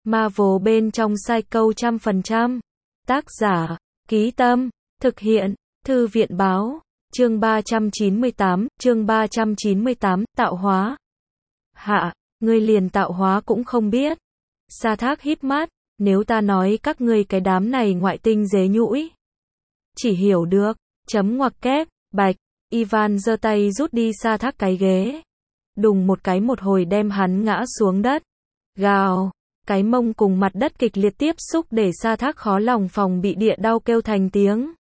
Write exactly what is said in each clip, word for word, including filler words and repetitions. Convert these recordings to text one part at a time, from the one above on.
Marvel bên trong sai câu trăm phần trăm. Tác giả, Ký Tâm, thực hiện, Thư viện báo, chương ba trăm chín mươi tám, chương ba trăm chín mươi tám, tạo hóa. Hạ, ngươi liền tạo hóa cũng không biết. Sa Thác híp mắt, nếu ta nói các ngươi cái đám này ngoại tinh dế nhũi. Chỉ hiểu được, chấm ngoặc kép, bạch, Ivan giơ tay rút đi Sa Thác cái ghế. Đùng một cái một hồi đem hắn ngã xuống đất. Gào, cái mông cùng mặt đất kịch liệt tiếp xúc để Sa Thác khó lòng phòng bị địa đau kêu thành tiếng.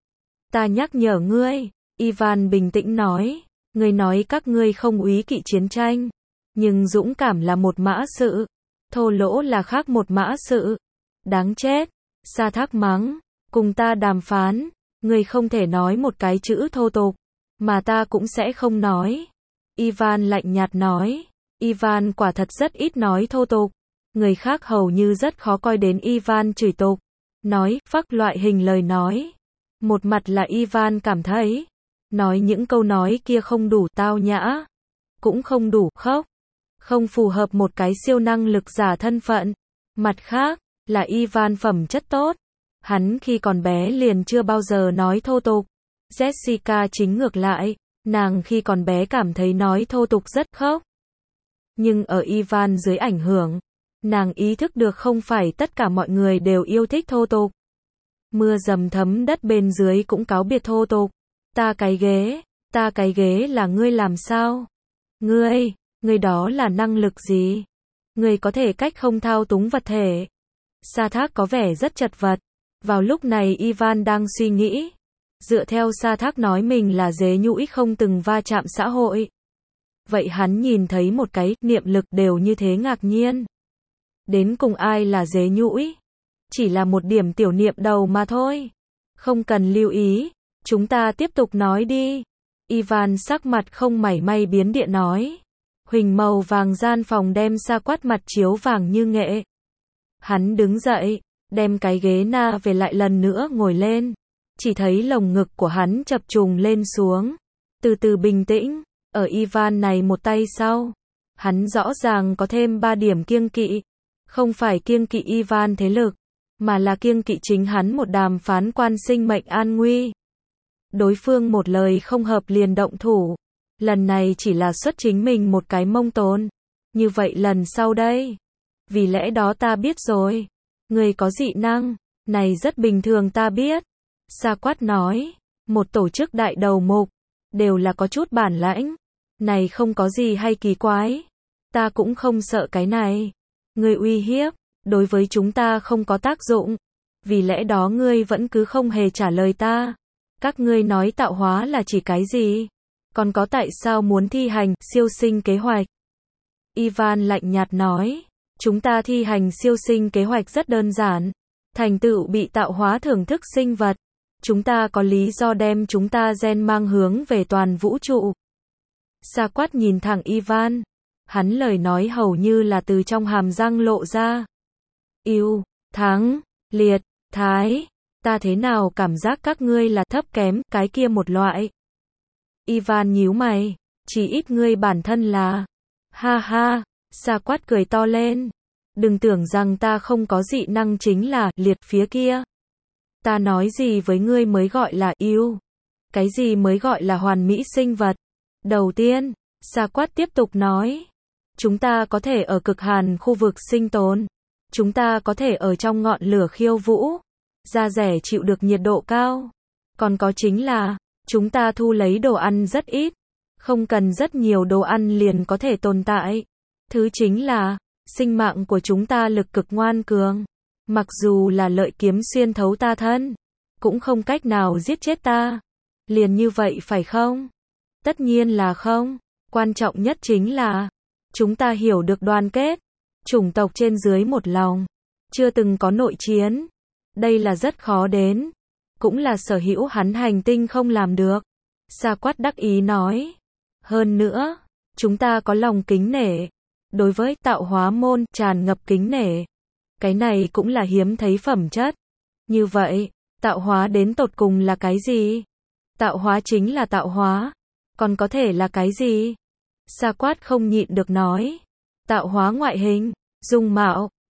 Ta nhắc nhở ngươi, Ivan bình tĩnh nói, ngươi nói các ngươi không úy kỵ chiến tranh, nhưng dũng cảm là một mã sự, thô lỗ là khác một mã sự. Đáng chết, Sa Thác mắng, cùng ta đàm phán, ngươi không thể nói một cái chữ thô tục, mà ta cũng sẽ không nói. Ivan lạnh nhạt nói, Ivan quả thật rất ít nói thô tục, người khác hầu như rất khó coi đến Ivan chửi tục, nói, phắc loại hình lời nói. Một mặt là Ivan cảm thấy, nói những câu nói kia không đủ tao nhã, cũng không đủ khốc, không phù hợp một cái siêu năng lực giả thân phận. Mặt khác, là Ivan phẩm chất tốt, hắn khi còn bé liền chưa bao giờ nói thô tục. Jessica chính ngược lại, nàng khi còn bé cảm thấy nói thô tục rất khốc. Nhưng ở Ivan dưới ảnh hưởng, nàng ý thức được không phải tất cả mọi người đều yêu thích thô tục. Mưa dầm thấm đất bên dưới cũng cáo biệt thô tục. Ta cái ghế, ta cái ghế là ngươi làm sao? Ngươi, ngươi đó là năng lực gì? Ngươi có thể cách không thao túng vật thể. Sa Thác có vẻ rất chật vật. Vào lúc này Ivan đang suy nghĩ. Dựa theo Sa Thác nói mình là dế nhũi không từng va chạm xã hội. Vậy hắn nhìn thấy một cái niệm lực đều như thế ngạc nhiên. Đến cùng ai là dế nhũi? Chỉ là một điểm tiểu niệm đầu mà thôi. Không cần lưu ý, chúng ta tiếp tục nói đi. Ivan sắc mặt không mảy may biến địa nói. Huỳnh màu vàng gian phòng đem Sa Quát mặt chiếu vàng như nghệ. Hắn đứng dậy, đem cái ghế na về lại lần nữa ngồi lên. Chỉ thấy lồng ngực của hắn chập trùng lên xuống. Từ từ bình tĩnh, ở Ivan này một tay sau. Hắn rõ ràng có thêm ba điểm kiêng kỵ. Không phải kiêng kỵ Ivan thế lực, mà là kiêng kỵ chính hắn một đàm phán quan sinh mệnh an nguy. Đối phương một lời không hợp liền động thủ. Lần này chỉ là xuất chính mình một cái mông tốn. Như vậy lần sau đây. Vì lẽ đó ta biết rồi. Người có dị năng, này rất bình thường ta biết. Sa Quát nói, một tổ chức đại đầu mục, đều là có chút bản lãnh. Này không có gì hay kỳ quái. Ta cũng không sợ cái này. Ngươi uy hiếp, đối với chúng ta không có tác dụng. Vì lẽ đó ngươi vẫn cứ không hề trả lời ta. Các ngươi nói tạo hóa là chỉ cái gì? Còn có tại sao muốn thi hành siêu sinh kế hoạch? Ivan lạnh nhạt nói, chúng ta thi hành siêu sinh kế hoạch rất đơn giản. Thành tựu bị tạo hóa thưởng thức sinh vật. Chúng ta có lý do đem chúng ta gen mang hướng về toàn vũ trụ. Sa Quát nhìn thẳng Ivan. Hắn lời nói hầu như là từ trong hàm răng lộ ra. Yêu, thắng, liệt, thái, ta thế nào cảm giác các ngươi là thấp kém, cái kia một loại. Ivan nhíu mày, chỉ ít ngươi bản thân là. Ha ha, Sa Quát cười to lên. Đừng tưởng rằng ta không có dị năng chính là liệt phía kia. Ta nói gì với ngươi mới gọi là yêu. Cái gì mới gọi là hoàn mỹ sinh vật. Đầu tiên, Sa Quát tiếp tục nói. Chúng ta có thể ở cực hàn khu vực sinh tồn. Chúng ta có thể ở trong ngọn lửa khiêu vũ. Da rẻ chịu được nhiệt độ cao. Còn có chính là, chúng ta thu lấy đồ ăn rất ít. Không cần rất nhiều đồ ăn liền có thể tồn tại. Thứ chính là, sinh mạng của chúng ta lực cực ngoan cường. Mặc dù là lợi kiếm xuyên thấu ta thân, cũng không cách nào giết chết ta. Liền như vậy phải không? Tất nhiên là không. Quan trọng nhất chính là, chúng ta hiểu được đoàn kết. Chủng tộc trên dưới một lòng. Chưa từng có nội chiến. Đây là rất khó đến. Cũng là sở hữu hắn hành tinh không làm được. Sa Quát đắc ý nói. Hơn nữa, chúng ta có lòng kính nể. Đối với tạo hóa môn tràn ngập kính nể. Cái này cũng là hiếm thấy phẩm chất. Như vậy, tạo hóa đến tột cùng là cái gì? Tạo hóa chính là tạo hóa. Còn có thể là cái gì? Sa Quát không nhịn được nói. Tạo hóa ngoại hình, dung mạo,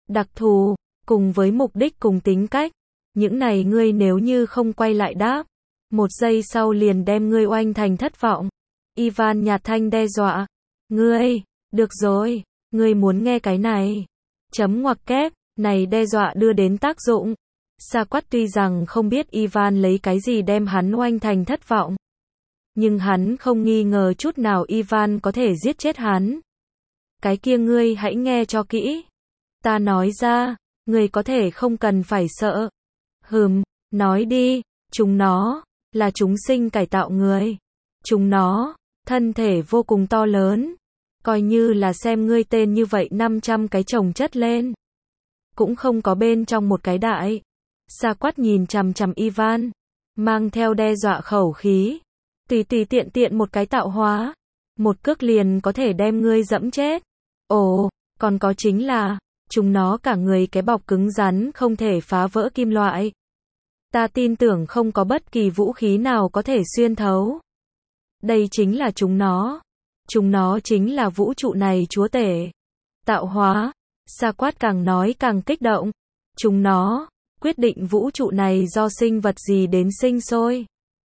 đặc thù, cùng với mục đích cùng tính cách. Những này ngươi nếu như không quay lại đáp, một giây sau liền đem ngươi oanh thành thất vọng. Ivan nhạt thanh đe dọa. Ngươi, được rồi, ngươi muốn nghe cái này. Chấm ngoặc kép, này đe dọa đưa đến tác dụng. Sa Quát tuy rằng không biết Ivan lấy cái gì đem hắn oanh thành thất vọng, nhưng hắn không nghi ngờ chút nào Ivan có thể giết chết hắn. Cái kia ngươi hãy nghe cho kỹ. Ta nói ra, ngươi có thể không cần phải sợ. Hừm, nói đi, chúng nó, là chúng sinh cải tạo người. Chúng nó, thân thể vô cùng to lớn. Coi như là xem ngươi tên như vậy năm trăm cái chồng chất lên, cũng không có bên trong một cái đại. Sa Quát nhìn chằm chằm Ivan, mang theo đe dọa khẩu khí. Tùy tùy tiện tiện một cái tạo hóa, một cước liền có thể đem ngươi dẫm chết. Ồ, còn có chính là, chúng nó cả người cái bọc cứng rắn không thể phá vỡ kim loại. Ta tin tưởng không có bất kỳ vũ khí nào có thể xuyên thấu. Đây chính là chúng nó. Chúng nó chính là vũ trụ này chúa tể. Tạo hóa. Sa Quát càng nói càng kích động. Chúng nó, quyết định vũ trụ này do sinh vật gì đến sinh sôi.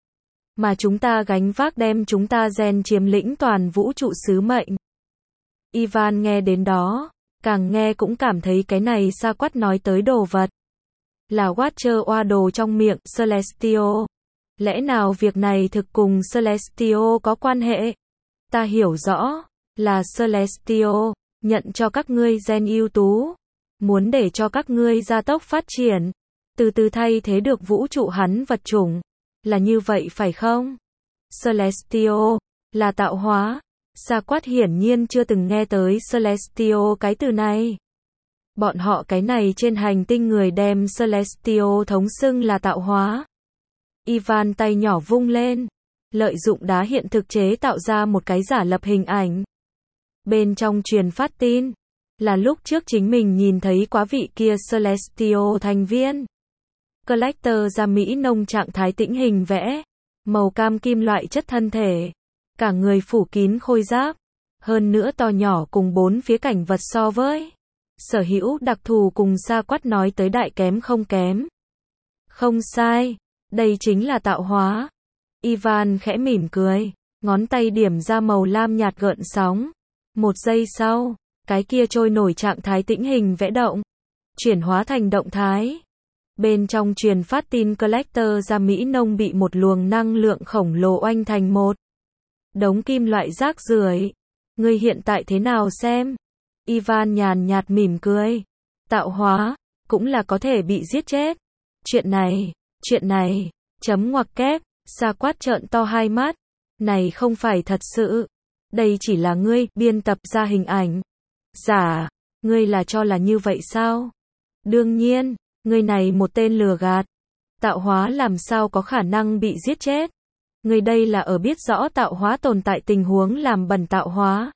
Mà chúng ta gánh vác đem chúng ta gen chiếm lĩnh toàn vũ trụ sứ mệnh. Ivan nghe đến đó, càng nghe cũng cảm thấy cái này Sa Quát nói tới đồ vật là Watcher oa đồ trong miệng Celestial. Lẽ nào việc này thực cùng Celestial có quan hệ? Ta hiểu rõ, là Celestial nhận cho các ngươi gen ưu tú, muốn để cho các ngươi gia tốc phát triển, từ từ thay thế được vũ trụ hắn vật chủng. Là như vậy phải không? Celestial là tạo hóa. Sa Quát hiển nhiên chưa từng nghe tới Celestial cái từ này. Bọn họ cái này trên hành tinh người đem Celestial thống xưng là tạo hóa. Ivan tay nhỏ vung lên, lợi dụng đá hiện thực chế tạo ra một cái giả lập hình ảnh. Bên trong truyền phát tin, là lúc trước chính mình nhìn thấy quá vị kia Celestial thành viên. Collector ra Mỹ nông trạng thái tĩnh hình vẽ, màu cam kim loại chất thân thể, cả người phủ kín khôi giáp, hơn nữa to nhỏ cùng bốn phía cảnh vật so với sở hữu đặc thù cùng Sa Quát nói tới đại kém không kém. Không sai, đây chính là tạo hóa. Ivan khẽ mỉm cười, ngón tay điểm ra màu lam nhạt gợn sóng. Một giây sau, cái kia trôi nổi trạng thái tĩnh hình vẽ động, chuyển hóa thành động thái. Bên trong truyền phát tin Collector ra Mỹ nông bị một luồng năng lượng khổng lồ oanh thành một đống kim loại rác rưởi. Ngươi hiện tại thế nào xem? Ivan nhàn nhạt mỉm cười. Tạo hóa, cũng là có thể bị giết chết. Chuyện này, chuyện này, chấm ngoặc kép, Sa Quát trợn to hai mắt. Này không phải thật sự. Đây chỉ là ngươi biên tập ra hình ảnh. Giả, ngươi là cho là như vậy sao? Đương nhiên, ngươi này một tên lừa gạt. Tạo hóa làm sao có khả năng bị giết chết? Ngươi đây là ở biết rõ tạo hóa tồn tại tình huống làm bẩn tạo hóa.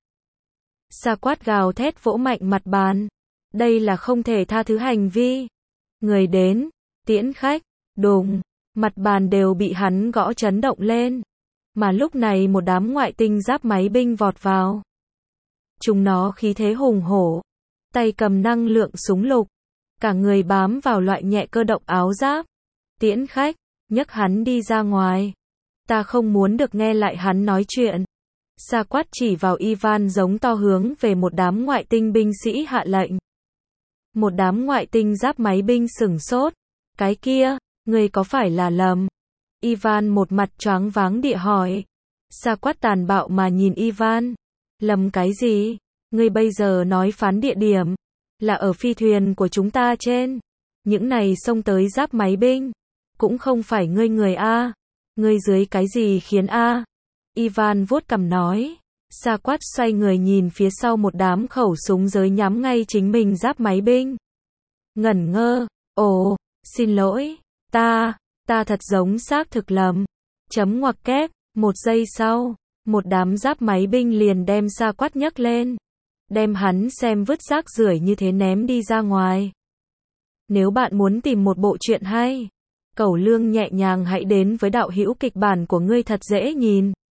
Sa Quát gào thét vỗ mạnh mặt bàn. Đây là không thể tha thứ hành vi. Người đến, tiễn khách, đùng, mặt bàn đều bị hắn gõ chấn động lên. Mà lúc này một đám ngoại tinh giáp máy binh vọt vào. Chúng nó khí thế hùng hổ, tay cầm năng lượng súng lục, cả người bám vào loại nhẹ cơ động áo giáp. Tiễn khách, nhấc hắn đi ra ngoài. Ta không muốn được nghe lại hắn nói chuyện. Sa Quát chỉ vào Ivan giống to hướng về một đám ngoại tinh binh sĩ hạ lệnh. Một đám ngoại tinh giáp máy binh sửng sốt. Cái kia, ngươi có phải là lầm? Ivan một mặt choáng váng địa hỏi. Sa Quát tàn bạo mà nhìn Ivan. Lầm cái gì? Ngươi bây giờ nói phán địa điểm là ở phi thuyền của chúng ta trên. Những này xông tới giáp máy binh cũng không phải ngươi người a. Ngươi dưới cái gì khiến a? Ivan vuốt cằm nói. Sa Quát xoay người nhìn phía sau một đám khẩu súng giới nhắm ngay chính mình giáp máy binh. Ngẩn ngơ. Ồ, xin lỗi, ta, ta thật giống xác thực lầm. Chấm ngoặc kép, một giây sau, một đám giáp máy binh liền đem Sa Quát nhấc lên. Đem hắn xem vứt rác rưởi như thế ném đi ra ngoài. Nếu bạn muốn tìm một bộ truyện hay, Cẩu Lương nhẹ nhàng hãy đến với đạo hữu kịch bản của ngươi thật dễ nhìn.